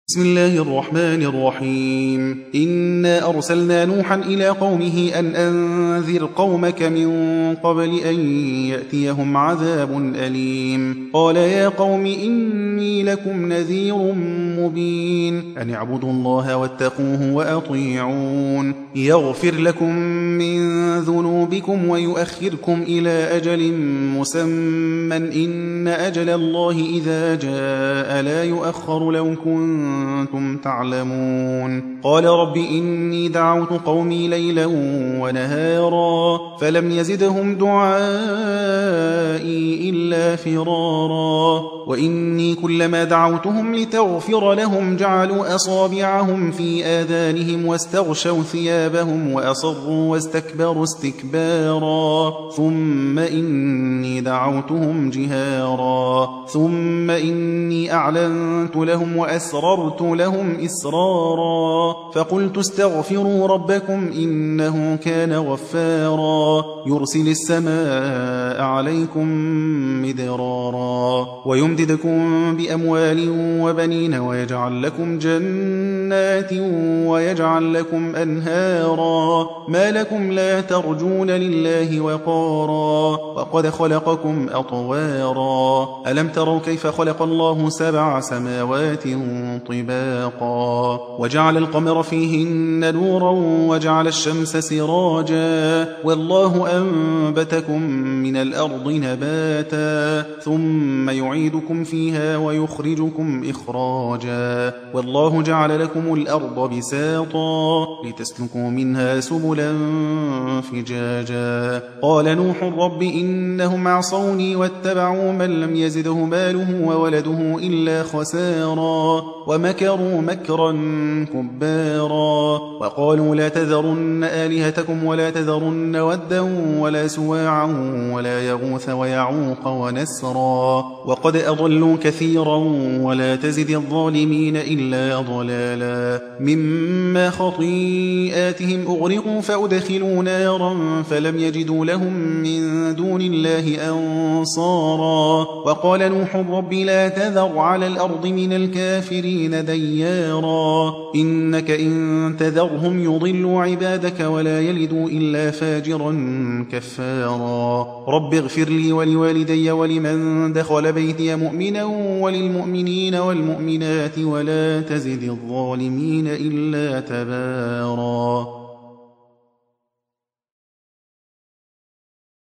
بسم الله الرحمن الرحيم. إنا أرسلنا نوحا إلى قومه أن أنذر قومك من قبل أن يأتيهم عذاب أليم. قال يا قوم إني لكم نذير مبين أن اعبدوا الله واتقوه وأطيعون يغفر لكم من ذنوبكم ويؤخركم إلى أجل مسمى إن أجل الله إذا جاء لا يؤخر لو كنتم تعلمون. قال رب إني دعوت قومي ليلا ونهارا فلم يزدهم دعائي إلا فرارا وإني كلما دعوتهم لتغفر لهم جعلوا أصابعهم في آذانهم واستغشوا ثيابهم وأصروا واستكبروا استكبارا ثم إني دعوتهم جهارا ثم إني أعلنت لهم وأسررت لهم إسرارا فقلت استغفروا ربكم إنه كان غفارا يرسل السماء عليكم مدرارا ويمددكم بأموال وبنين ويجعل لكم جنات ويجعل لكم أنهارا ما لكم لا ترجون لله وقارا وقد خلقكم أطوارا ألم تروا كيف خلق الله 7 سماوات طباقا وجعل القمر فيهن نورا وجعل الشمس سراجا والله أنبتكم من الأرض نباتا ثم يعيدكم فيها ويخرجكم إخراجا والله جعل لكم الأرض بساطا لتسلكوا منها سبلا فجاجا قال نوح رب إنهم عصوني واتبعوا من لم يزده ماله وولده إلا خسارا ومكروا مكرا كبارا وقالوا لا تذرن آلهتكم ولا تذرن ودا ولا سواعا ولا يغوث ويعوق ونسرا وقد أضلوا كثيرا ولا تزد الظالمين إلا ضلالا مما خطيئاتهم أغرقوا فأدخلوا نارا فلم يجدوا لهم من دون الله أنصارا وقال نوح رب لا تذر على الأرض من الكافرين ديارا إنك إن تذرهم يضلوا عبادك ولا يلدوا إلا فاجرا كفارا رب اغفر لي ولوالدي ولمن دخل بيتي مؤمنا وللمؤمنين والمؤمنات ولا تزد الظالمين إلا تبارا.